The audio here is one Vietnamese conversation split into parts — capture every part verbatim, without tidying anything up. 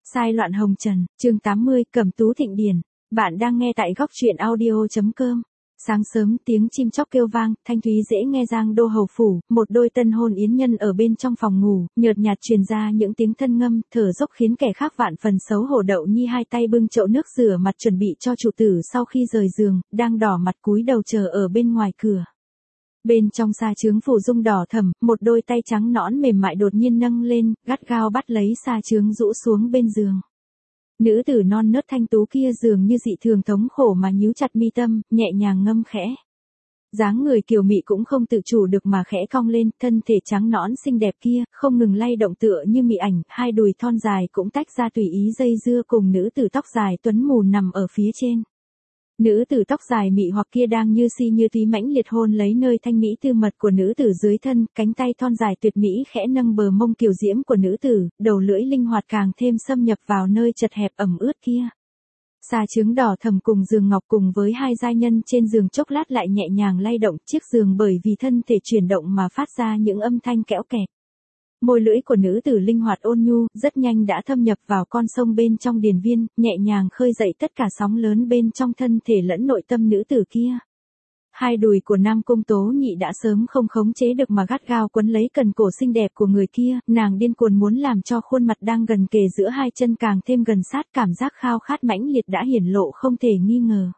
Sai loạn hồng trần, chương tám mươi, Cẩm Tú Thịnh Điển. Bạn đang nghe tại góc truyện audio chấm com. Sáng sớm tiếng chim chóc kêu vang, thanh thúy dễ nghe. Giang Đô hầu phủ, một đôi tân hôn yến nhân ở bên trong phòng ngủ, nhợt nhạt truyền ra những tiếng thân ngâm, thở dốc khiến kẻ khác vạn phần xấu hổ. Đậu Nhi hai tay bưng chậu nước rửa mặt chuẩn bị cho chủ tử sau khi rời giường, đang đỏ mặt cúi đầu chờ ở bên ngoài cửa. Bên trong sa chướng phủ dung đỏ thẫm, một đôi tay trắng nõn mềm mại đột nhiên nâng lên, gắt gao bắt lấy sa chướng rũ xuống bên giường. Nữ tử non nớt thanh tú kia dường như dị thường thống khổ mà nhíu chặt mi tâm, nhẹ nhàng ngâm khẽ. Dáng người kiều mị cũng không tự chủ được mà khẽ cong lên, thân thể trắng nõn xinh đẹp kia, không ngừng lay động tựa như mị ảnh, hai đùi thon dài cũng tách ra tùy ý dây dưa cùng nữ tử tóc dài tuấn mù nằm ở phía trên. Nữ tử tóc dài mị hoặc kia đang như si như túy mãnh liệt hôn lấy nơi thanh mỹ tư mật của nữ tử dưới thân, cánh tay thon dài tuyệt mỹ khẽ nâng bờ mông kiều diễm của nữ tử, đầu lưỡi linh hoạt càng thêm xâm nhập vào nơi chật hẹp ẩm ướt kia. Sa chướng đỏ thẫm cùng giường ngọc cùng với hai giai nhân trên giường chốc lát lại nhẹ nhàng lay động chiếc giường bởi vì thân thể chuyển động mà phát ra những âm thanh kẽo kẹt. Môi lưỡi của nữ tử linh hoạt ôn nhu, rất nhanh đã thâm nhập vào con sông bên trong điền viên, nhẹ nhàng khơi dậy tất cả sóng lớn bên trong thân thể lẫn nội tâm nữ tử kia. Hai đùi của Nam Cung Tố Nhị đã sớm không khống chế được mà gắt gao quấn lấy cần cổ xinh đẹp của người kia, nàng điên cuồng muốn làm cho khuôn mặt đang gần kề giữa hai chân càng thêm gần sát, cảm giác khao khát mãnh liệt đã hiển lộ không thể nghi ngờ.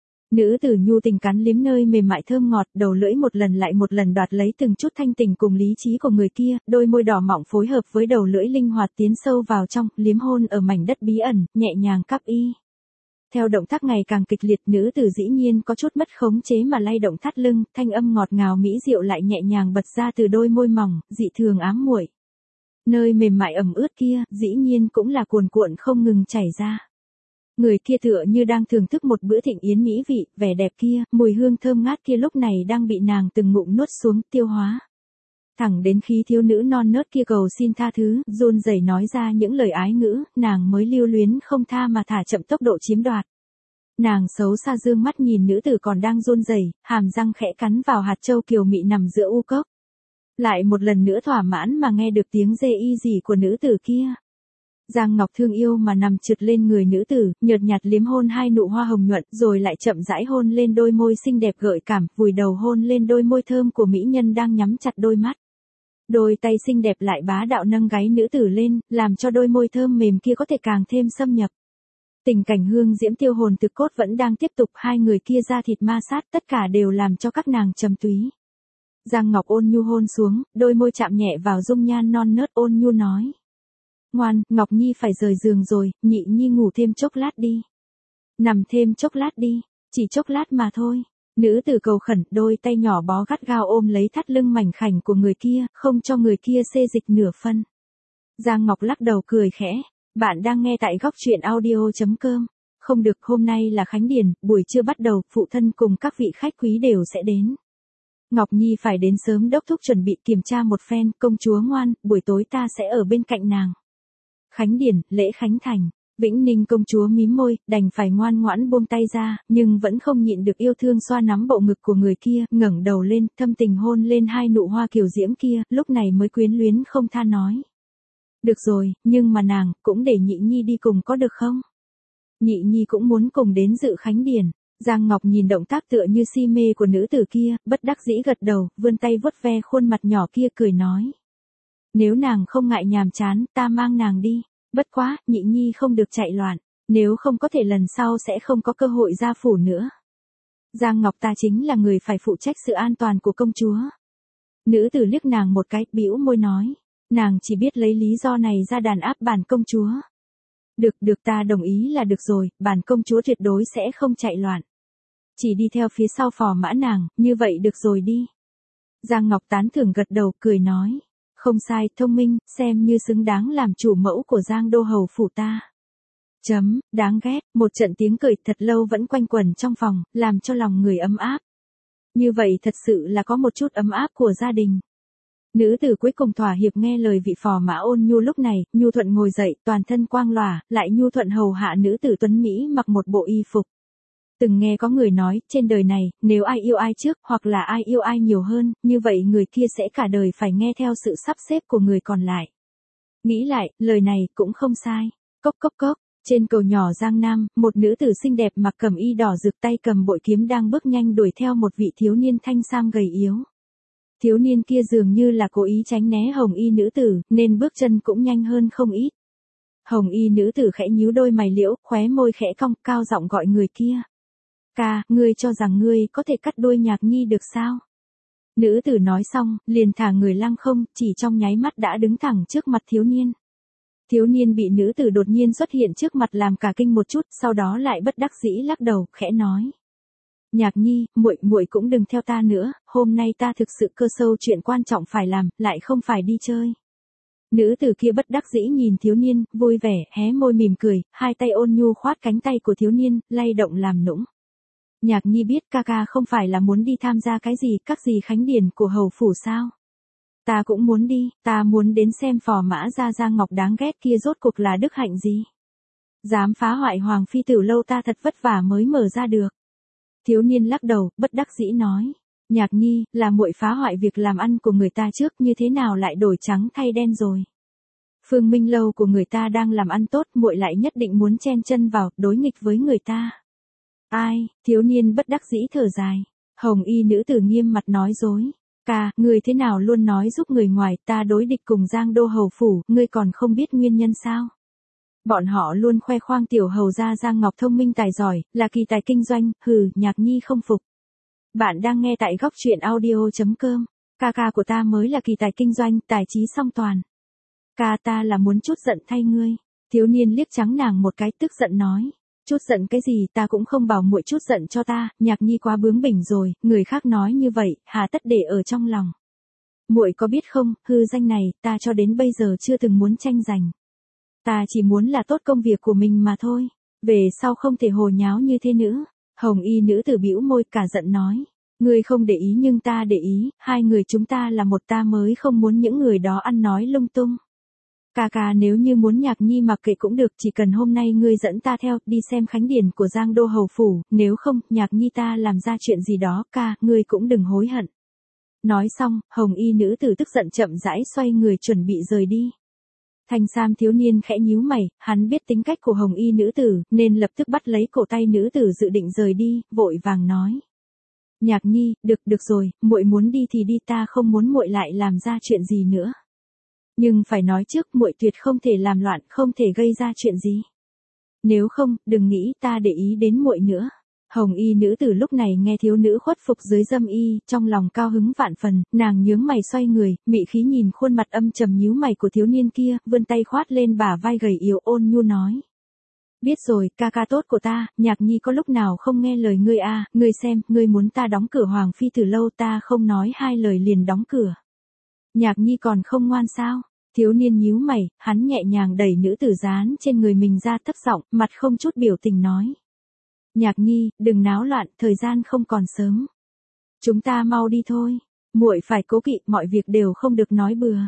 Nữ tử nhu tình cắn liếm nơi mềm mại thơm ngọt, đầu lưỡi một lần lại một lần đoạt lấy từng chút thanh tình cùng lý trí của người kia, đôi môi đỏ mọng phối hợp với đầu lưỡi linh hoạt tiến sâu vào trong, liếm hôn ở mảnh đất bí ẩn, nhẹ nhàng cắp y. Theo động tác ngày càng kịch liệt, nữ tử dĩ nhiên có chút mất khống chế mà lay động thắt lưng, thanh âm ngọt ngào mỹ diệu lại nhẹ nhàng bật ra từ đôi môi mỏng, dị thường ám muội. Nơi mềm mại ẩm ướt kia, dĩ nhiên cũng là cuồn cuộn không ngừng chảy ra. Người kia tựa như đang thưởng thức một bữa thịnh yến mỹ vị, vẻ đẹp kia, mùi hương thơm ngát kia lúc này đang bị nàng từng ngụm nuốt xuống, tiêu hóa. Thẳng đến khi thiếu nữ non nớt kia cầu xin tha thứ, run rẩy nói ra những lời ái ngữ, nàng mới lưu luyến không tha mà thả chậm tốc độ chiếm đoạt. Nàng xấu xa dương mắt nhìn nữ tử còn đang run rẩy, hàm răng khẽ cắn vào hạt châu kiều mị nằm giữa u cốc. Lại một lần nữa thỏa mãn mà nghe được tiếng dê y gì của nữ tử kia. Giang Ngọc thương yêu mà nằm trượt lên người nữ tử, nhợt nhạt liếm hôn hai nụ hoa hồng nhuận, rồi lại chậm rãi hôn lên đôi môi xinh đẹp gợi cảm, vùi đầu hôn lên đôi môi thơm của mỹ nhân đang nhắm chặt đôi mắt. Đôi tay xinh đẹp lại bá đạo nâng gáy nữ tử lên, làm cho đôi môi thơm mềm kia có thể càng thêm xâm nhập. Tình cảnh hương diễm tiêu hồn thực cốt vẫn đang tiếp tục, hai người kia da thịt ma sát, tất cả đều làm cho các nàng trầm túy. Giang Ngọc ôn nhu hôn xuống, đôi môi chạm nhẹ vào dung nhan non nớt, ôn nhu nói. Ngoan, Ngọc Nhi phải rời giường rồi, Nhị Nhi ngủ thêm chốc lát đi. Nằm thêm chốc lát đi, chỉ chốc lát mà thôi. Nữ tử cầu khẩn, đôi tay nhỏ bó gắt gao ôm lấy thắt lưng mảnh khảnh của người kia, không cho người kia xê dịch nửa phân. Giang Ngọc lắc đầu cười khẽ, bạn đang nghe tại góc truyện audio chấm com. Không được, hôm nay là Khánh Điền, buổi trưa bắt đầu, phụ thân cùng các vị khách quý đều sẽ đến. Ngọc Nhi phải đến sớm đốc thúc chuẩn bị kiểm tra một phen, công chúa ngoan, buổi tối ta sẽ ở bên cạnh nàng. Khánh Điền, lễ Khánh Thành. Vĩnh Ninh công chúa mím môi, đành phải ngoan ngoãn buông tay ra, nhưng vẫn không nhịn được yêu thương xoa nắm bộ ngực của người kia, ngẩng đầu lên, thâm tình hôn lên hai nụ hoa kiều diễm kia, lúc này mới quyến luyến không tha nói. Được rồi, nhưng mà nàng, cũng để Nhị Nhi đi cùng có được không? Nhị Nhi cũng muốn cùng đến dự Khánh Điền. Giang Ngọc nhìn động tác tựa như si mê của nữ tử kia, bất đắc dĩ gật đầu, vươn tay vuốt ve khuôn mặt nhỏ kia cười nói. Nếu nàng không ngại nhàm chán, ta mang nàng đi. Bất quá, Nhị Nhi không được chạy loạn, nếu không có thể lần sau sẽ không có cơ hội ra phủ nữa. Giang Ngọc ta chính là người phải phụ trách sự an toàn của công chúa. Nữ tử liếc nàng một cái, bĩu môi nói, nàng chỉ biết lấy lý do này ra đàn áp bản công chúa. Được, được ta đồng ý là được rồi, bản công chúa tuyệt đối sẽ không chạy loạn. Chỉ đi theo phía sau phò mã nàng, như vậy được rồi đi. Giang Ngọc tán thưởng gật đầu, cười nói. Không sai, thông minh, xem như xứng đáng làm chủ mẫu của Giang Đô hầu phủ ta. Chấm, đáng ghét, một trận tiếng cười thật lâu vẫn quanh quẩn trong phòng, làm cho lòng người ấm áp. Như vậy thật sự là có một chút ấm áp của gia đình. Nữ tử cuối cùng thỏa hiệp nghe lời vị phò mã ôn nhu lúc này, nhu thuận ngồi dậy, toàn thân quang lòa, lại nhu thuận hầu hạ nữ tử tuấn Mỹ mặc một bộ y phục. Từng nghe có người nói, trên đời này, nếu ai yêu ai trước, hoặc là ai yêu ai nhiều hơn, như vậy người kia sẽ cả đời phải nghe theo sự sắp xếp của người còn lại. Nghĩ lại, lời này cũng không sai. Cốc cốc cốc, trên cầu nhỏ Giang Nam, một nữ tử xinh đẹp mặc cẩm y đỏ rực tay cầm bội kiếm đang bước nhanh đuổi theo một vị thiếu niên thanh sam gầy yếu. Thiếu niên kia dường như là cố ý tránh né hồng y nữ tử, nên bước chân cũng nhanh hơn không ít. Hồng y nữ tử khẽ nhíu đôi mày liễu, khóe môi khẽ cong, cao giọng gọi người kia. Ca, ngươi cho rằng ngươi có thể cắt đuôi Nhạc Nhi được sao? Nữ tử nói xong, liền thả người lăng không, chỉ trong nháy mắt đã đứng thẳng trước mặt thiếu niên. Thiếu niên bị nữ tử đột nhiên xuất hiện trước mặt làm cả kinh một chút, sau đó lại bất đắc dĩ lắc đầu, khẽ nói. Nhạc Nhi, muội muội cũng đừng theo ta nữa, hôm nay ta thực sự cơ sâu chuyện quan trọng phải làm, lại không phải đi chơi. Nữ tử kia bất đắc dĩ nhìn thiếu niên, vui vẻ, hé môi mỉm cười, hai tay ôn nhu khoát cánh tay của thiếu niên, lay động làm nũng. Nhạc Nhi biết ca ca không phải là muốn đi tham gia cái gì, các gì khánh điển của hầu phủ sao? Ta cũng muốn đi, ta muốn đến xem phò mã ra Giang Ngọc đáng ghét kia rốt cuộc là đức hạnh gì. Dám phá hoại hoàng phi tử lâu ta thật vất vả mới mở ra được. Thiếu niên lắc đầu, bất đắc dĩ nói. Nhạc Nhi, là muội phá hoại việc làm ăn của người ta trước, như thế nào lại đổi trắng thay đen rồi. Phương Minh lâu của người ta đang làm ăn tốt, muội lại nhất định muốn chen chân vào, đối nghịch với người ta. Ai, thiếu niên bất đắc dĩ thở dài. Hồng y nữ tử nghiêm mặt nói dối. Ca, người thế nào luôn nói giúp người ngoài, ta đối địch cùng Giang Đô hầu phủ, ngươi còn không biết nguyên nhân sao? Bọn họ luôn khoe khoang tiểu hầu gia Giang Ngọc thông minh tài giỏi, là kỳ tài kinh doanh, hừ, Nhạc Nhi không phục. Bạn đang nghe tại góc truyện audio chấm com. Ca ca của ta mới là kỳ tài kinh doanh, tài trí song toàn. Ca ta là muốn chút giận thay ngươi. Thiếu niên liếc trắng nàng một cái, tức giận nói. Chút giận cái gì, ta cũng không bảo muội chút giận cho ta, Nhạc Nhi quá bướng bỉnh rồi, người khác nói như vậy, hà tất để ở trong lòng. Muội có biết không, hư danh này, ta cho đến bây giờ chưa từng muốn tranh giành. Ta chỉ muốn là tốt công việc của mình mà thôi, về sau không thể hồ nháo như thế nữa. Hồng y nữ tử bĩu môi cả giận nói. Ngươi không để ý nhưng ta để ý, hai người chúng ta là một, ta mới không muốn những người đó ăn nói lung tung. Ca ca nếu như muốn Nhạc Nhi mặc kệ cũng được, chỉ cần hôm nay ngươi dẫn ta theo, đi xem khánh điển của Giang Đô hầu phủ, nếu không, Nhạc Nhi ta làm ra chuyện gì đó, ca, ngươi cũng đừng hối hận. Nói xong, hồng y nữ tử tức giận chậm rãi xoay người chuẩn bị rời đi. Thanh sam thiếu niên khẽ nhíu mày, hắn biết tính cách của hồng y nữ tử, nên lập tức bắt lấy cổ tay nữ tử dự định rời đi, vội vàng nói. Nhạc Nhi, được, được rồi, muội muốn đi thì đi, ta không muốn muội lại làm ra chuyện gì nữa. Nhưng phải nói trước, muội tuyệt không thể làm loạn, không thể gây ra chuyện gì. Nếu không, đừng nghĩ ta để ý đến muội nữa. Hồng y nữ tử lúc này nghe thiếu nữ khuất phục dưới dâm y, trong lòng cao hứng vạn phần, nàng nhướng mày xoay người, mị khí nhìn khuôn mặt âm trầm nhíu mày của thiếu niên kia, vươn tay khoát lên bả vai gầy yếu ôn nhu nói. Biết rồi, ca ca tốt của ta, Nhạc Nhi có lúc nào không nghe lời ngươi à, ngươi xem, ngươi muốn ta đóng cửa hoàng phi từ lâu, ta không nói hai lời liền đóng cửa. Nhạc Nhi còn không ngoan sao? Thiếu niên nhíu mày, hắn nhẹ nhàng đẩy nữ tử dán trên người mình ra, thấp giọng, mặt không chút biểu tình nói. Nhạc Nhi, đừng náo loạn, thời gian không còn sớm. Chúng ta mau đi thôi. Muội phải cố kỵ, mọi việc đều không được nói bừa.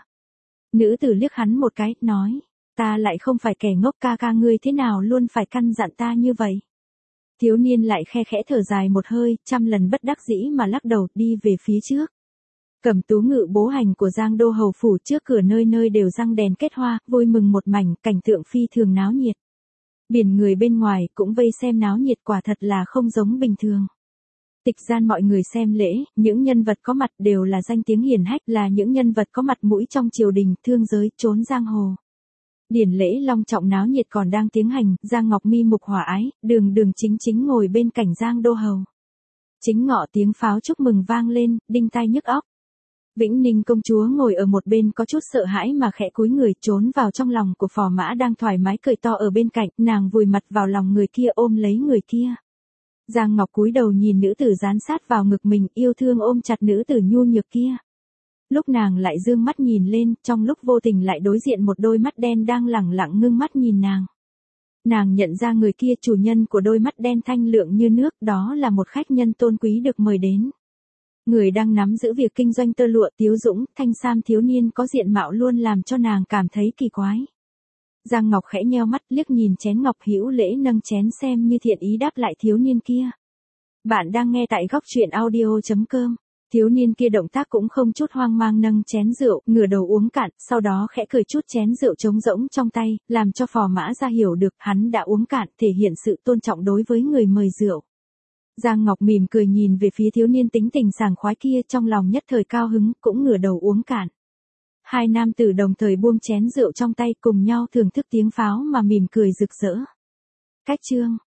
Nữ tử liếc hắn một cái, nói. Ta lại không phải kẻ ngốc, ca ca ngươi thế nào luôn phải căn dặn ta như vậy. Thiếu niên lại khe khẽ thở dài một hơi, trăm lần bất đắc dĩ mà lắc đầu, đi về phía trước. Cẩm tú ngự bố hành của Giang Đô hầu phủ, trước cửa nơi nơi đều răng đèn kết hoa, vui mừng một mảnh, cảnh tượng phi thường náo nhiệt. Biển người bên ngoài cũng vây xem náo nhiệt, quả thật là không giống bình thường. Tịch gian mọi người xem lễ, những nhân vật có mặt đều là danh tiếng hiển hách, là những nhân vật có mặt mũi trong triều đình, thương giới, trốn giang hồ. Điển lễ long trọng náo nhiệt còn đang tiến hành, Giang Ngọc mi mục hòa ái, đường đường chính chính ngồi bên cạnh Giang Đô hầu. Chính ngọ tiếng pháo chúc mừng vang lên, đinh tai nhức óc. Vĩnh Ninh công chúa ngồi ở một bên có chút sợ hãi mà khẽ cúi người trốn vào trong lòng của phò mã đang thoải mái cười to ở bên cạnh, nàng vùi mặt vào lòng người kia ôm lấy người kia. Giang Ngọc cúi đầu nhìn nữ tử dán sát vào ngực mình, yêu thương ôm chặt nữ tử nhu nhược kia. Lúc nàng lại dương mắt nhìn lên, trong lúc vô tình lại đối diện một đôi mắt đen đang lẳng lặng ngưng mắt nhìn nàng. Nàng nhận ra người kia chủ nhân của đôi mắt đen thanh lượng như nước, đó là một khách nhân tôn quý được mời đến. Người đang nắm giữ việc kinh doanh tơ lụa, Tiếu Dũng, thanh sam thiếu niên có diện mạo luôn làm cho nàng cảm thấy kỳ quái. Giang Ngọc khẽ nheo mắt liếc nhìn chén ngọc hữu lễ nâng chén xem như thiện ý đáp lại thiếu niên kia. Bạn đang nghe tại góc truyện audio chấm com. Thiếu niên kia động tác cũng không chút hoang mang nâng chén rượu, ngửa đầu uống cạn, sau đó khẽ cười chút chén rượu trống rỗng trong tay, làm cho Phò Mã Gia hiểu được hắn đã uống cạn, thể hiện sự tôn trọng đối với người mời rượu. Giang Ngọc mỉm cười nhìn về phía thiếu niên tính tình sảng khoái kia, trong lòng nhất thời cao hứng, cũng ngửa đầu uống cạn. Hai nam tử đồng thời buông chén rượu trong tay, cùng nhau thưởng thức tiếng pháo mà mỉm cười rực rỡ. Cách chương